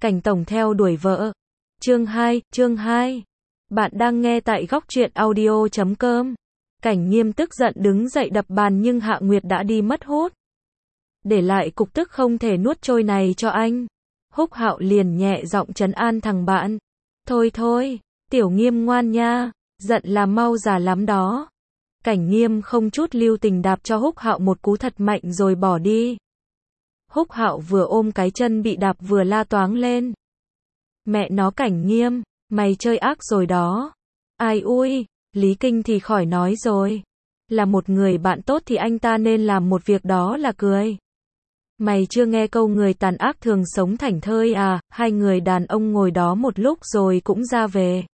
Cảnh tổng theo đuổi vợ. Chương 2. Bạn đang nghe tại góc truyện audio.com. Cảnh Nghiêm tức giận đứng dậy đập bàn nhưng Hạ Nguyệt đã đi mất hút. Để lại cục tức không thể nuốt trôi này cho anh. Húc Hạo liền nhẹ giọng trấn an thằng bạn. Thôi, Tiểu Nghiêm ngoan nha, giận là mau già lắm đó. Cảnh Nghiêm không chút lưu tình đạp cho Húc Hạo một cú thật mạnh rồi bỏ đi. Húc Hạo vừa ôm cái chân bị đạp vừa la toáng lên. Mẹ nó Cảnh Nghiêm, mày chơi ác rồi đó. Ai ui, Lý Kinh thì khỏi nói rồi. Là một người bạn tốt thì anh ta nên làm một việc đó là cười. Mày chưa nghe câu người tàn ác thường sống thảnh thơi à? Hai người đàn ông ngồi đó một lúc rồi cũng ra về.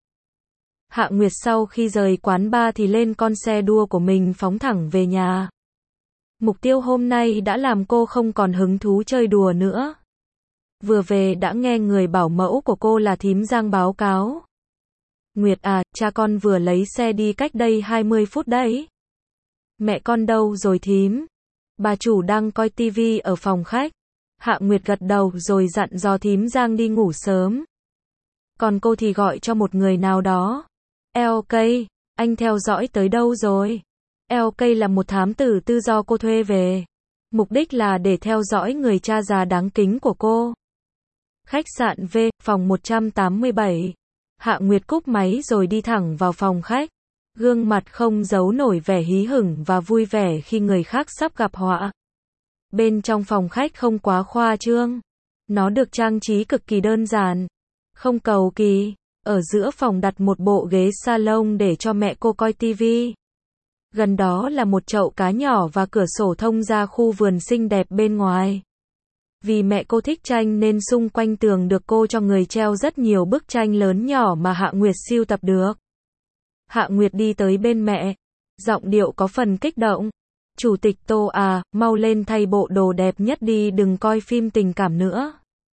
Hạ Nguyệt sau khi rời quán bar thì lên con xe đua của mình phóng thẳng về nhà. Mục tiêu hôm nay đã làm cô không còn hứng thú chơi đùa nữa. Vừa về đã nghe người bảo mẫu của cô là thím Giang báo cáo. Nguyệt à, cha con vừa lấy xe đi cách đây 20 phút đấy. Mẹ con đâu rồi thím? Bà chủ đang coi tivi ở phòng khách. Hạ Nguyệt gật đầu rồi dặn dò thím Giang đi ngủ sớm. Còn cô thì gọi cho một người nào đó. LK, anh theo dõi tới đâu rồi? LK là một thám tử tư do cô thuê về. Mục đích là để theo dõi người cha già đáng kính của cô. Khách sạn V, phòng 187. Hạ Nguyệt cúp máy rồi đi thẳng vào phòng khách. Gương mặt không giấu nổi vẻ hí hửng và vui vẻ khi người khác sắp gặp họa. Bên trong phòng khách không quá khoa trương. Nó được trang trí cực kỳ đơn giản. Không cầu kỳ. Ở giữa phòng đặt một bộ ghế salon để cho mẹ cô coi tivi. Gần đó là một chậu cá nhỏ và cửa sổ thông ra khu vườn xinh đẹp bên ngoài. Vì mẹ cô thích tranh nên xung quanh tường được cô cho người treo rất nhiều bức tranh lớn nhỏ mà Hạ Nguyệt sưu tập được. Hạ Nguyệt đi tới bên mẹ. Giọng điệu có phần kích động. Chủ tịch Tô à, mau lên thay bộ đồ đẹp nhất đi, đừng coi phim tình cảm nữa.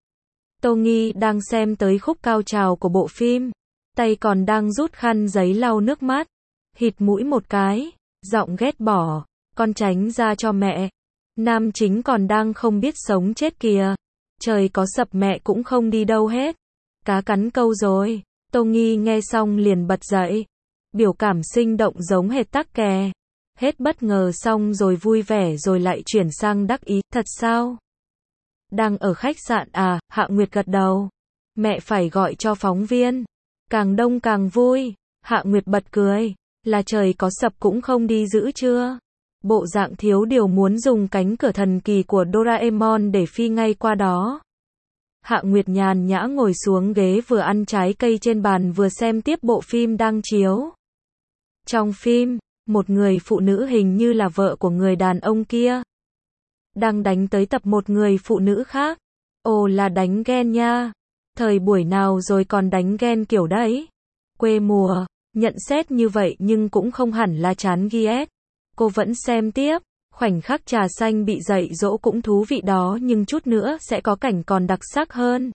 Tô Nghi đang xem tới khúc cao trào của bộ phim. Tay còn đang rút khăn giấy lau nước mắt. Hít mũi một cái. Giọng ghét bỏ. Con tránh ra cho mẹ. Nam chính còn đang không biết sống chết kìa. Trời có sập mẹ cũng không đi đâu hết. Cá cắn câu rồi. Tô Nghi nghe xong liền bật dậy. Biểu cảm sinh động giống hệt Tắc Kè. Hết bất ngờ xong rồi vui vẻ rồi lại chuyển sang đắc ý. Thật sao? Đang ở khách sạn à? Hạ Nguyệt gật đầu. Mẹ phải gọi cho phóng viên. Càng đông càng vui. Hạ Nguyệt bật cười. Là trời có sập cũng không đi giữ chưa? Bộ dạng thiếu điều muốn dùng cánh cửa thần kỳ của Doraemon để phi ngay qua đó. Hạ Nguyệt nhàn nhã ngồi xuống ghế vừa ăn trái cây trên bàn vừa xem tiếp bộ phim đang chiếu. Trong phim, một người phụ nữ hình như là vợ của người đàn ông kia đang đánh tới tập một người phụ nữ khác. Ồ, là đánh ghen nha. Thời buổi nào rồi còn đánh ghen kiểu đấy? Quê mùa. Nhận xét như vậy nhưng cũng không hẳn là chán ghét. Cô vẫn xem tiếp. Khoảnh khắc trà xanh bị dạy dỗ cũng thú vị đó, nhưng chút nữa sẽ có cảnh còn đặc sắc hơn.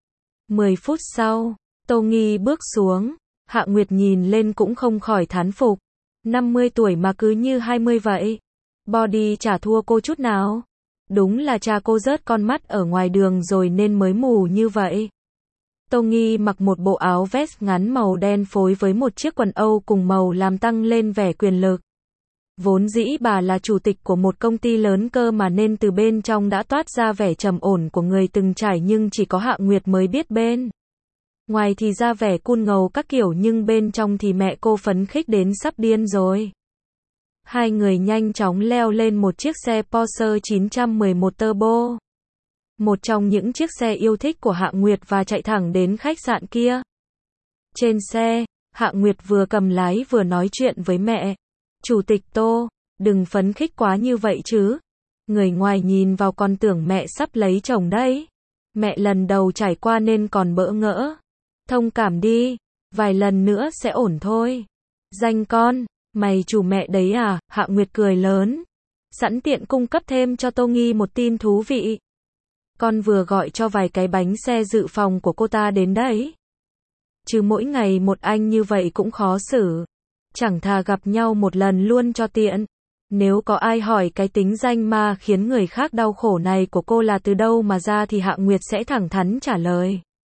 10 phút sau, Tô Nghi bước xuống. Hạ Nguyệt nhìn lên cũng không khỏi thán phục. 50 tuổi mà cứ như 20 vậy. Body chả thua cô chút nào. Đúng là cha cô rớt con mắt ở ngoài đường rồi nên mới mù như vậy. Tô Nghi mặc một bộ áo vest ngắn màu đen phối với một chiếc quần Âu cùng màu làm tăng lên vẻ quyền lực. Vốn dĩ bà là chủ tịch của một công ty lớn cơ mà nên từ bên trong đã toát ra vẻ trầm ổn của người từng trải, nhưng chỉ có Hạ Nguyệt mới biết bên ngoài thì ra vẻ cool ngầu các kiểu, nhưng bên trong thì mẹ cô phấn khích đến sắp điên rồi. Hai người nhanh chóng leo lên một chiếc xe Porsche 911 Turbo. Một trong những chiếc xe yêu thích của Hạ Nguyệt, và chạy thẳng đến khách sạn kia. Trên xe, Hạ Nguyệt vừa cầm lái vừa nói chuyện với mẹ. Chủ tịch Tô, đừng phấn khích quá như vậy chứ. Người ngoài nhìn vào còn tưởng mẹ sắp lấy chồng đấy. Mẹ lần đầu trải qua nên còn bỡ ngỡ. Thông cảm đi, vài lần nữa sẽ ổn thôi. Danh con, mày chủ mẹ đấy à? Hạ Nguyệt cười lớn. Sẵn tiện cung cấp thêm cho Tô Nghi một tin thú vị. Con vừa gọi cho vài cái bánh xe dự phòng của cô ta đến đấy. Chứ mỗi ngày một anh như vậy cũng khó xử. Chẳng thà gặp nhau một lần luôn cho tiện. Nếu có ai hỏi cái tính danh ma khiến người khác đau khổ này của cô là từ đâu mà ra thì Hạ Nguyệt sẽ thẳng thắn trả lời.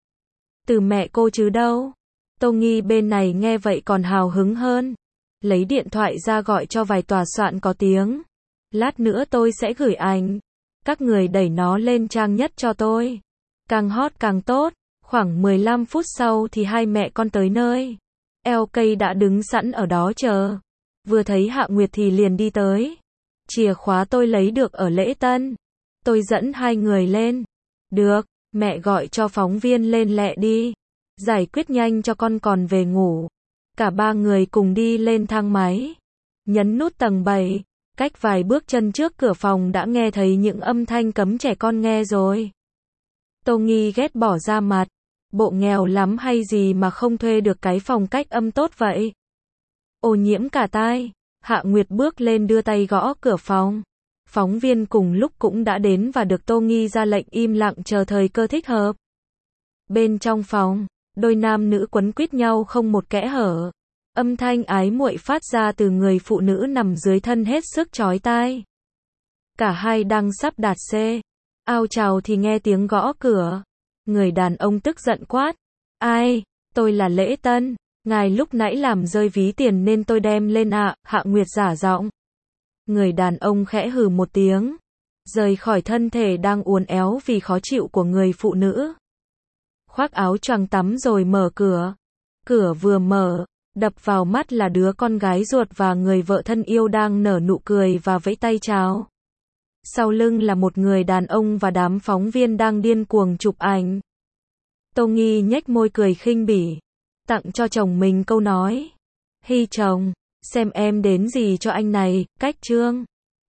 Từ mẹ cô chứ đâu. Tô Nghi bên này nghe vậy còn hào hứng hơn. Lấy điện thoại ra gọi cho vài tòa soạn có tiếng. Lát nữa tôi sẽ gửi ảnh. Các người đẩy nó lên trang nhất cho tôi. Càng hot càng tốt. Khoảng 15 phút sau thì hai mẹ con tới nơi. LK đã đứng sẵn ở đó chờ. Vừa thấy Hạ Nguyệt thì liền đi tới. Chìa khóa tôi lấy được ở lễ tân. Tôi dẫn hai người lên. Được, mẹ gọi cho phóng viên lên lẹ đi. Giải quyết nhanh cho con còn về ngủ. Cả ba người cùng đi lên thang máy. Nhấn nút tầng 7. Cách vài bước chân trước cửa phòng đã nghe thấy những âm thanh cấm trẻ con nghe rồi. Tô Nghi ghét bỏ ra mặt. Bộ nghèo lắm hay gì mà không thuê được cái phòng cách âm tốt vậy? Ô nhiễm cả tai. Hạ Nguyệt bước lên đưa tay gõ cửa phòng. Phóng viên cùng lúc cũng đã đến và được Tô Nghi ra lệnh im lặng chờ thời cơ thích hợp. Bên trong phòng, đôi nam nữ quấn quýt nhau không một kẽ hở. Âm thanh ái muội phát ra từ người phụ nữ nằm dưới thân hết sức chói tai. Cả hai đang sắp đạt xe. Ao chào thì nghe tiếng gõ cửa. Người đàn ông tức giận quát. Ai? Tôi là Lễ Tân. Ngài lúc nãy làm rơi ví tiền nên tôi đem lên ạ. Hạ Nguyệt giả giọng. Người đàn ông khẽ hừ một tiếng. Rời khỏi thân thể đang uốn éo vì khó chịu của người phụ nữ. Khoác áo choàng tắm rồi mở cửa. Cửa vừa mở, đập vào mắt là đứa con gái ruột và người vợ thân yêu đang nở nụ cười và vẫy tay chào. Sau lưng là một người đàn ông và đám phóng viên đang điên cuồng chụp ảnh. Tô Nghi nhếch môi cười khinh bỉ. Tặng cho chồng mình câu nói. Hi chồng, xem em đến gì cho anh này, cách trương.